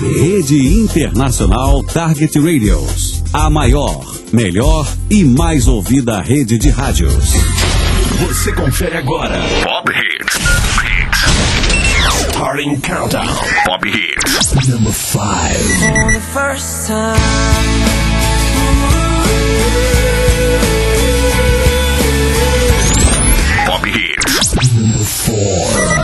Rede Internacional Target Radios. A maior, melhor e mais ouvida rede de rádios. Você confere agora Pop Hits. Starting Countdown. Pop Hits. Number 5. For the first time. Pop Hits. Number 4.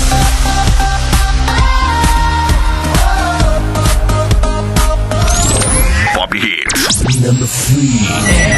Pop Hits. Number 3.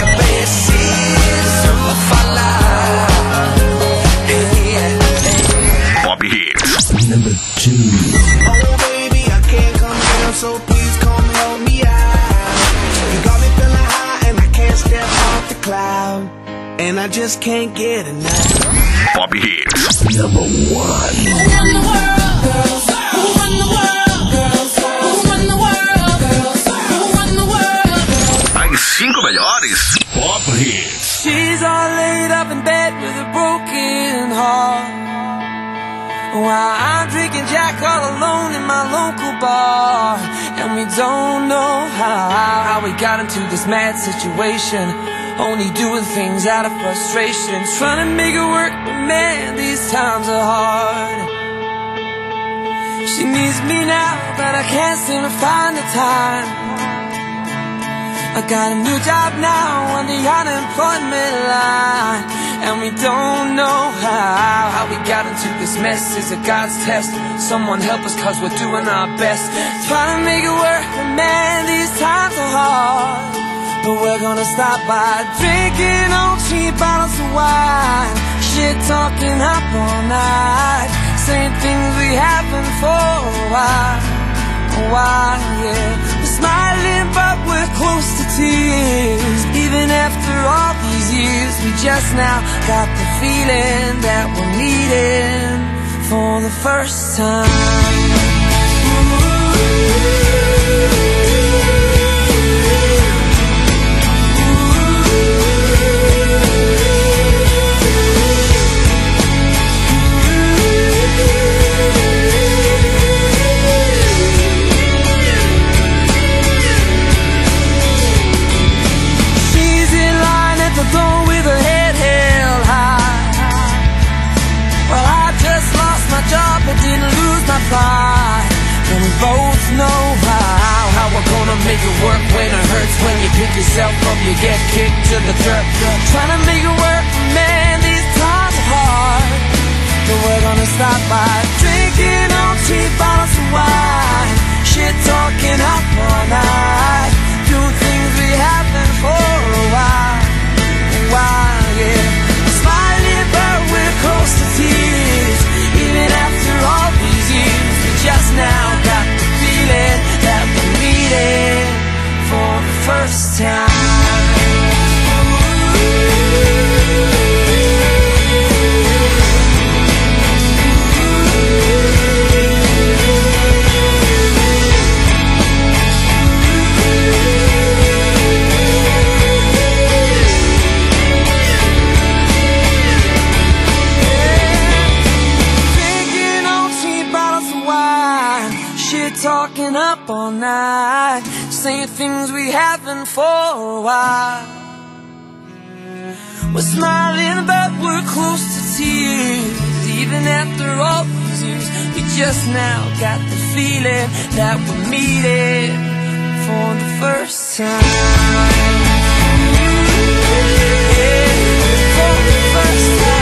Pop Hits. Number 2. Oh baby, I can't come down, so please come help me out. You got me feeling high and I can't step off the cloud, and I just can't get enough. Pop Hits. Number 1. Who run the world, girls? Who run the world, girls? Who run the world, girls? Who run the world, girls? As 5 melhores Pop Hits. She's all laid up in bed with a broken heart, while I'm drinking Jack all alone in my local bar. And we don't know how we got into this mad situation, only doing things out of frustration, trying to make it work, but man, these times are hard. She needs me now, but I can't seem to find the time. I got a new job now on the unemployment line, and we don't know how we got into this mess. Is it God's test? Someone help us, cause we're doing our best, trying to make it work, but man, these times are hard. But we're gonna stop by drinking on cheap bottles of wine, shit talking up all night, saying things we haven't for a while, yeah. We're smiling but we're close to tears, even after all these years. We just now got the feeling that we're meeting for the first time. But didn't lose my pride, and we both know how we're gonna make it work when it hurts. When you pick yourself up, you get kicked to the dirt. Trying to make it work, man, these times are hard. But we're gonna stop by drinking on cheap bottles of wine, shit talking up all night, doing things we haven't for a while, yeah. Smiling but we're close to tears, even after all these years. We just now got the feeling that we're meeting for the first time. Talking up all night, saying things we haven't for a while. We're smiling but we're close to tears, even after all these years. We just now got the feeling that we're meeting for the first time. Yeah, for the first time.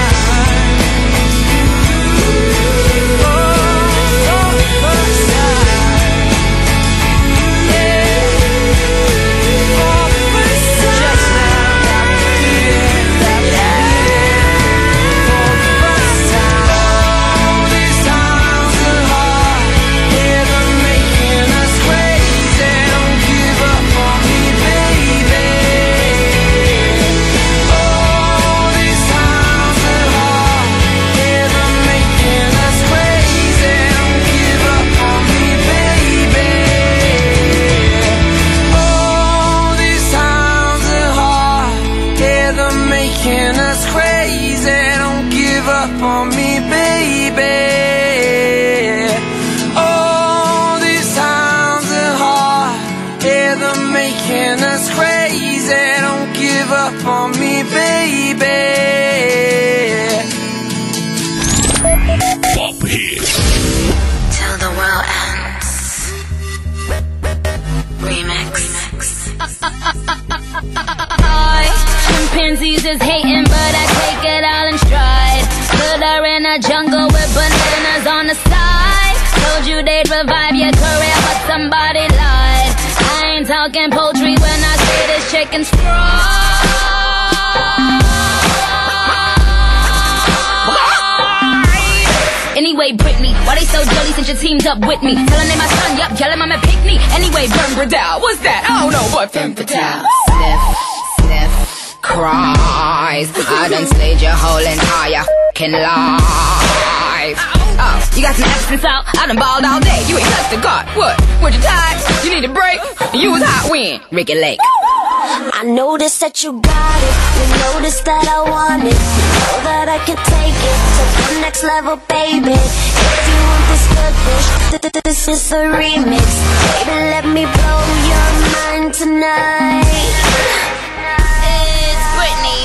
Hits. Till the world ends. Remix. Chimpanzees is hating, but I take it all in stride. Put her in a jungle with bananas on the side. Told you they'd revive your career, but somebody lied. I ain't talking poultry when I say this chicken's fried. Anyway, Britney, why they so jelly since you teamed up with me? Tell her name my son, yup, yell him I'm a pick me. Anyway, Burn Bradell, what's that? I don't know, but Femme Fatale. Sniff, sniff, cries. I done slayed your whole entire f***ing life. Oh, you got some absence out? I done balled all day. You ain't touched the guard. What? Were you tired? You need a break? You was hot when? Ricky Lake. I noticed that you got it. You noticed that I want it. You know that I can take it to the next level, baby. If you want this good dish, this is a remix. Baby, let me blow your mind tonight. It's Britney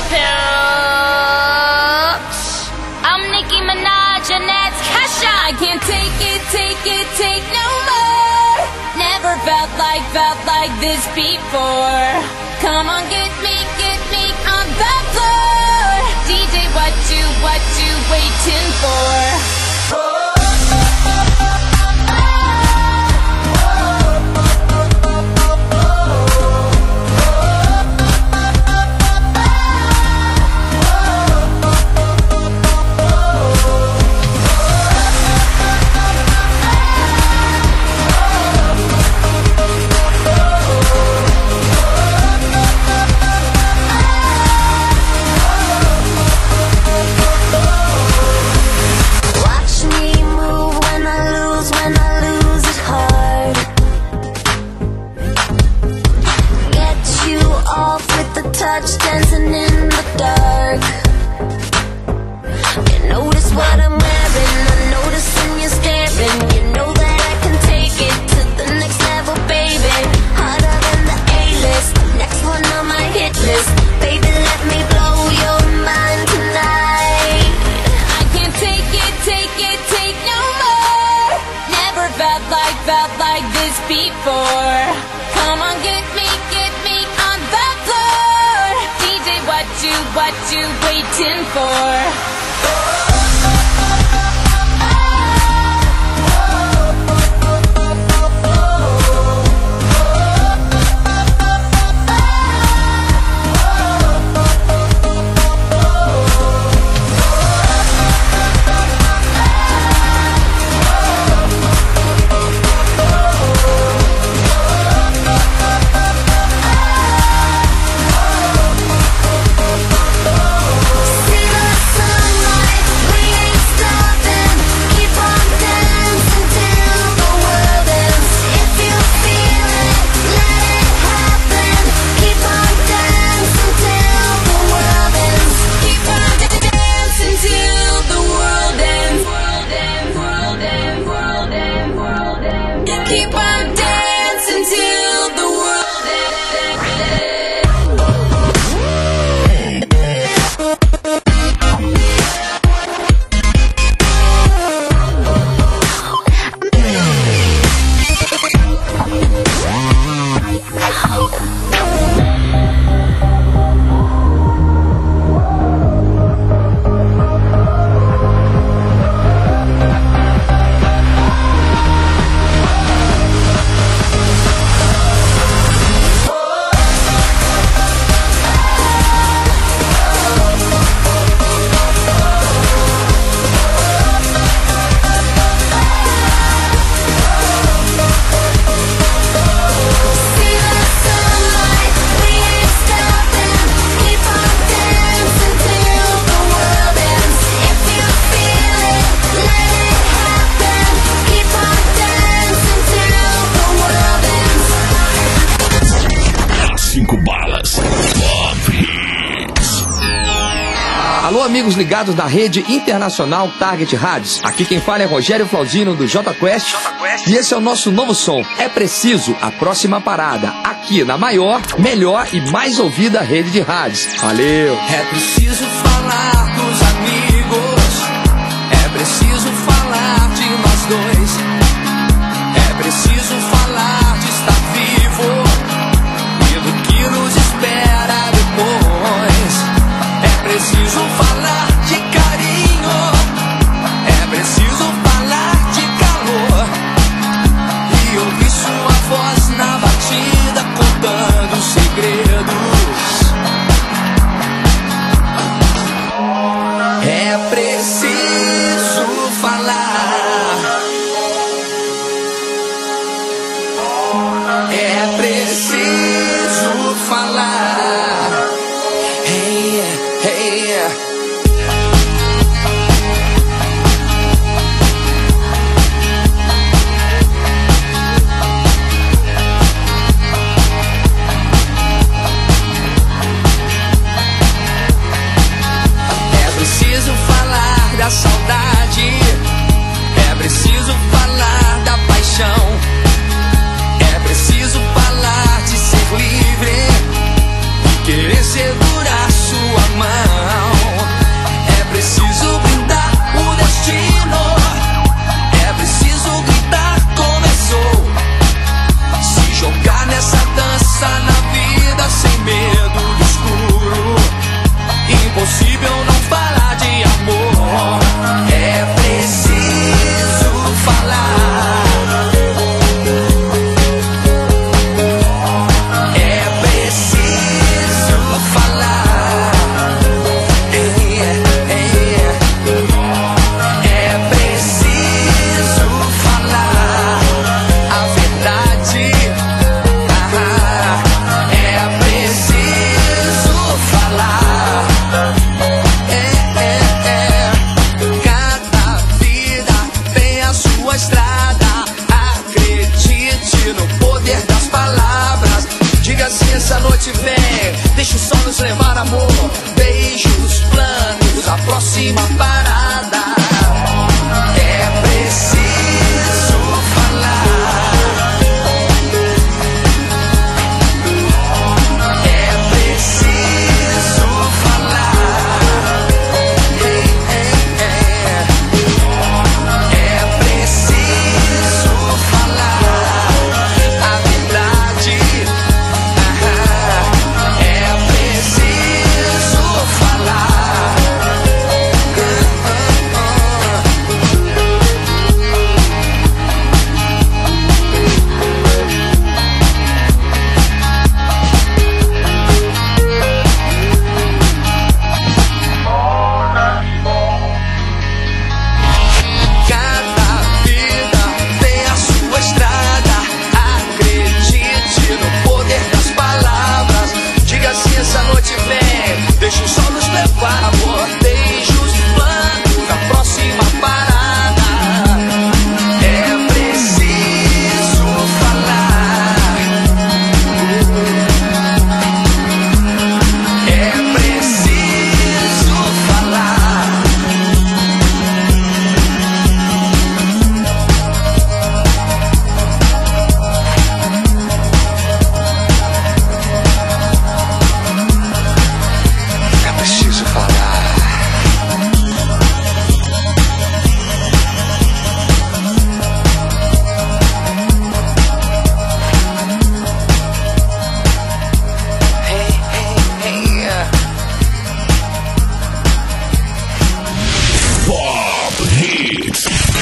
Pilch. I'm Nicki Minaj and that's Kesha. I can't take it no more. Never felt like this before. Come on, get me on the floor. DJ, what you waiting for? Touch dancing in the dark. You notice what I'm wearing. I notice when you're staring. You know that I can take it to the next level, baby. Harder than the A-list, next one on my hit list. Baby, let me blow your mind tonight. I can't take it no more. Never felt like this before. Come on, get me on the floor. DJ, what you waiting for? Alô, amigos ligados da rede internacional Target Rádios. Aqui quem fala é Rogério Flauzino do J Quest. E esse é o nosso novo som. É preciso a próxima parada. Aqui na maior, melhor e mais ouvida rede de rádios. Valeu! É preciso falar dos amigos. É preciso falar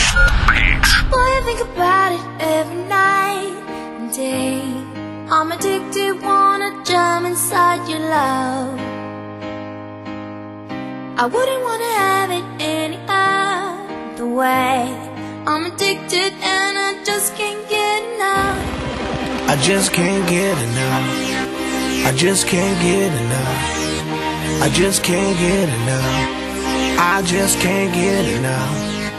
Boy, I think about it every night and day. I'm addicted, wanna jump inside your love. I wouldn't wanna have it any other way. I'm addicted and I just can't get enough. I just can't get enough. I just can't get enough. I just can't get enough. I just can't get enough.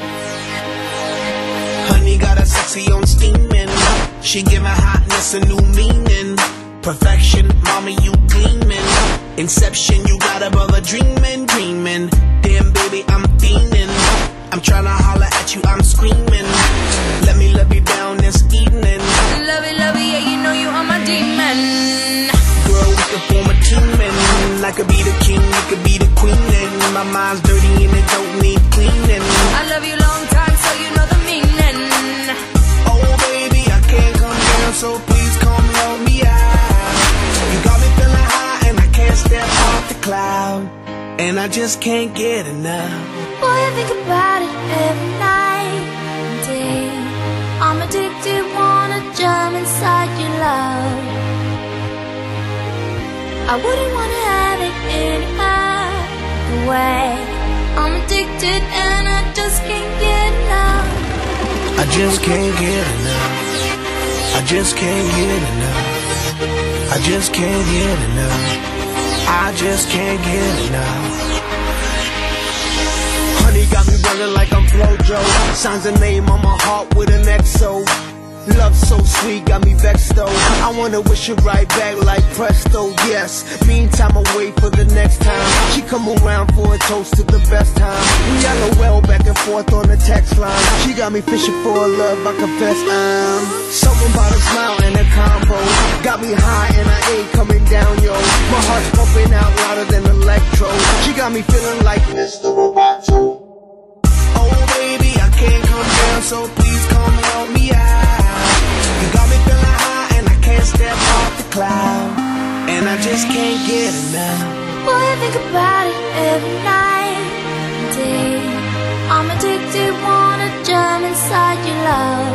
Honey got a sexy on steaming. She give my hotness a new meaning. Perfection, mommy, you gleaming. Inception, you got a brother dreaming, dreaming. Damn, baby, I'm fiending. I'm tryna holler at you, I'm screaming. Let me love you down this evening. Love it, yeah, you know you are my demon. Girl, we can form a team and I could be the king, you could be the queen. And my mind's dirty and it don't need cleaning. I love you long time, so you know the meaning. Oh baby, I can't come down, so please come help me out. You got me feeling high and I can't step off the cloud. And I just can't get enough. Boy, I think about it every night and day. I'm addicted, wanna jump inside your love. I wouldn't wanna have it any other way. I'm addicted and I just can't get enough. I just can't get enough. I just can't get enough. I just can't get enough. I just can't get enough. Honey got me running like I'm Flojo. Signs a name on my heart with an XO. Love so sweet, got me vexed though. I wanna wish it right back like presto, yes. Meantime, I wait for the next time she come around for a toast to the best time. We LOL back and forth on the text line. She got me fishing for a love, I confess I'm something about a smile and a combo. Got me high and I ain't coming down, yo. My heart's pumping out louder than electro. She got me feeling like Mr. Roboto. Oh baby, I can't come down, so please come help me out. You got me feeling high and I can't step off the cloud. And I just can't get enough. Boy, I think about it every night and day. I'm addicted, wanna jump inside your love.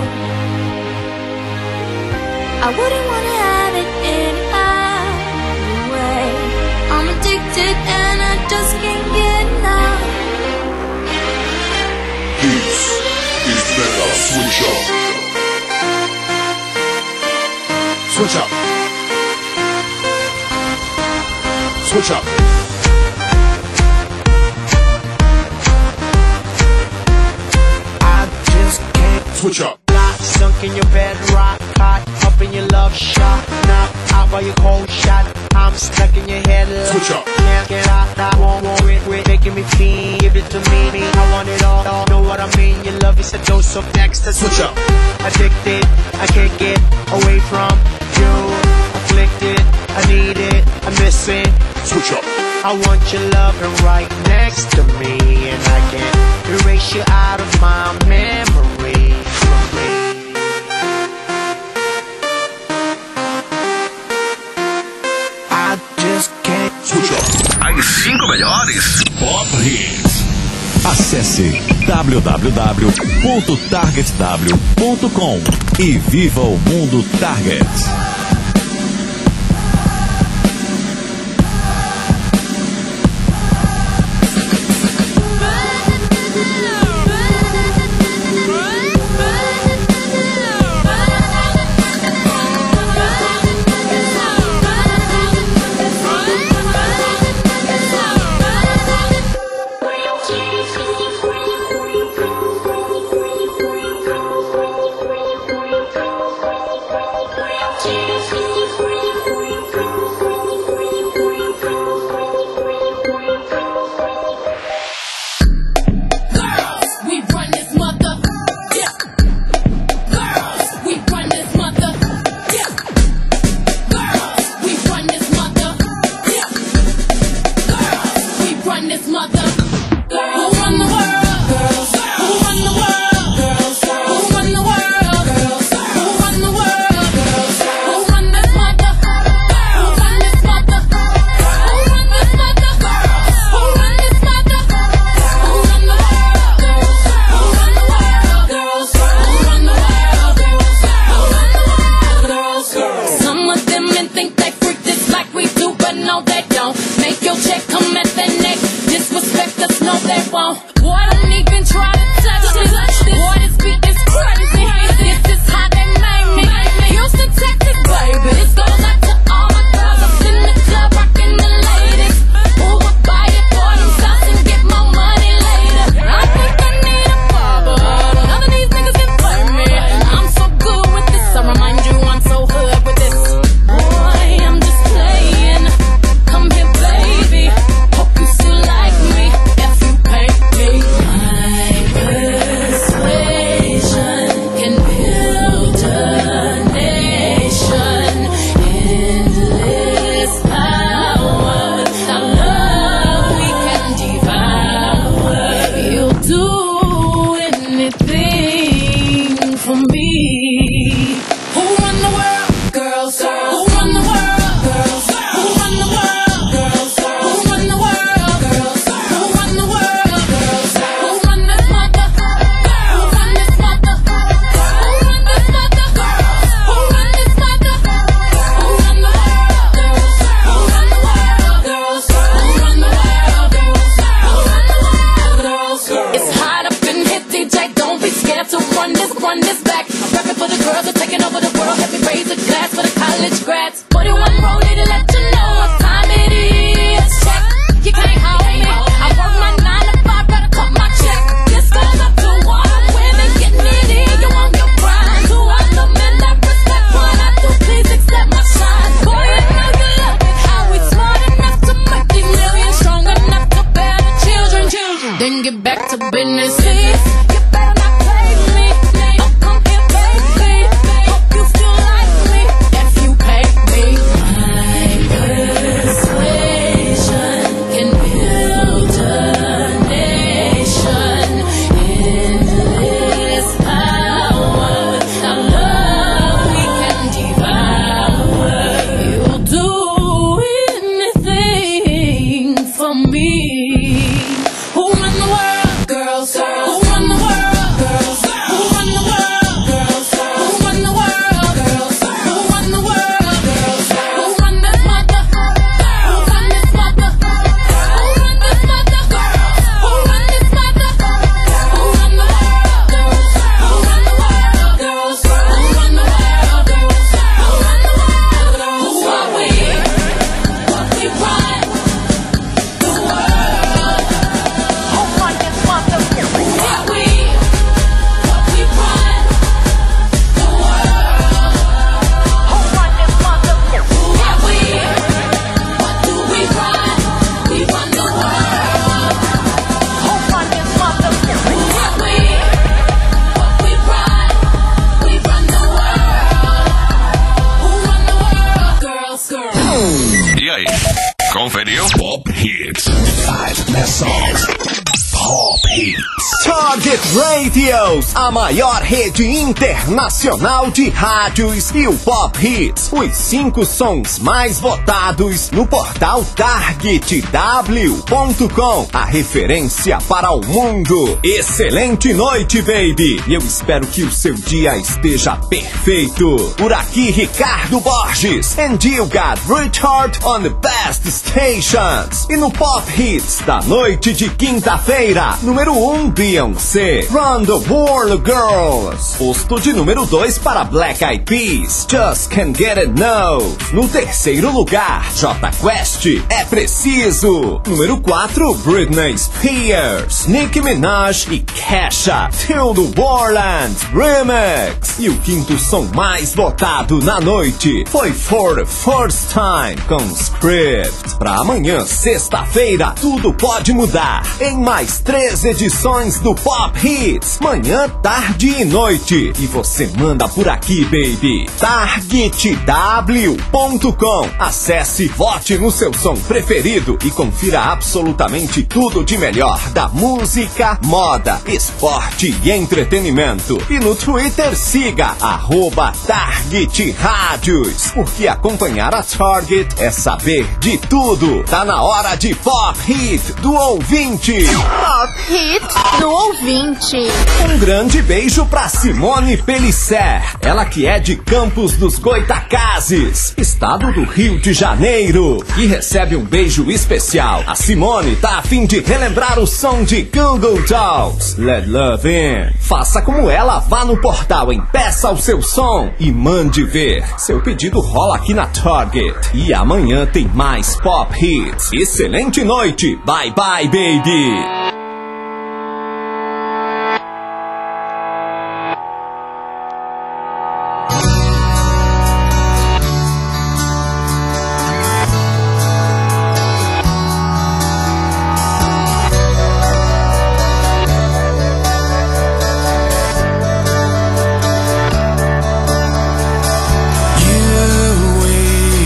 I wouldn't wanna have it any other way. I'm addicted and I just can't get enough. This is Mega Switch Up. Switch up. Switch up. I just can't Switch up. Lock, sunk in your bed, rock, hot, up in your love shot, knock out by your cold shot. I'm stuck in your head. Switch up. Can't get out, I won't quit, making me feel. Give it to me, I want it all. Know what I mean? Your love is a dose of next. Switch up. Addicted, I can't get away from you. Afflicted, I need it, I miss it. Switch up. I want your loving right next to me, and I can't erase you out of my memory. I just can't Switch up. As 5 melhores Pop Hits. Acesse www.targetw.com e viva o mundo Target. Yeah. start to run this back. I'm rapping for the girls who are taking over the world. Let me raise a glass for the college grads. 41 Rollie to let you know what time it is. Check, you can't hold me. I work my 9 to 5, gotta cut my check. This goes up to all the women getting it in. You want your pride. To all the men that respect what I do, please accept my shine. Boy, you know you love it. How we smart enough to make these millions, strong enough to bear the children. Then get back to business, please. You better not play me. Oh, come here, baby. Hope you still like me if you pay me. My persuasion can build a nation. Endless power. Without love we can devour. You'll do anything for me. Who run the world? Girls. Who run the world? Girls. Who run the world? Girls. Who run the world? Girls. Who run the world? Girls. Who run this mother? Who run this mother? Who run this mother? Who run this mother? Who run the world? Girls. Who run the world? Girls. Who run the world? Girls. Who run the world? Who are we? What we run? The world. Who run this mother? Who are we? What we run? The world. Who run this mother? Who are we? What do we run? We run the world. Who run this mother? Who are we? What we run? We run the world. Who run the world? Girls. E aí, conferiu? Pop Hits. 5 Best Songs. Pop Hits. Target Radios, a maior rede internacional de rádios, e o Pop Hits, os 5 sons mais votados no portal TargetW.com, a referência para o mundo. Excelente noite, baby! E eu espero que o seu dia esteja perfeito. Por aqui, Ricardo Borges, and you got Richard on the best stations. E no Pop Hits da noite de quinta-feira, número 1, Beyoncé, Run the World Girls. Posto de número 2 para Black Eyed Peas, Just Can't Get Enough. No terceiro lugar, Jota Quest, É Preciso. Número 4, Britney Spears, Nicki Minaj e Kesha, Till the Warland Remix. E o quinto som mais votado na noite foi For the First Time com Script. Pra amanhã, sexta-feira, tudo pode mudar em mais 3 edições do Pop Hits, manhã, tarde e noite. E você manda por aqui, baby. TargetW.com. Acesse, vote no seu som preferido e confira absolutamente tudo de melhor da música, moda, esporte e entretenimento. E no Twitter siga @TargetRádios, porque acompanhar a Target é saber de tudo. Tá na hora de Pop Hit do ouvinte. Pop Hit do ouvinte. Um grande beijo pra Simone Pellicer, ela que é de Campos dos Goitacazes, estado do Rio de Janeiro, e recebe um beijo especial. A Simone tá a fim de relembrar o som de Google Dolls, Let Love In. Faça como ela, vá no portal em Peça o Seu Som e mande ver. Seu pedido rola aqui na Target. E amanhã tem mais Pop Hits. Excelente noite. Bye bye, baby.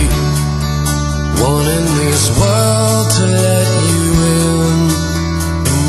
Wanting this world to let you in.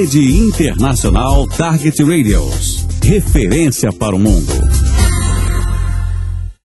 Rede Internacional Target Radios. Referência para o mundo.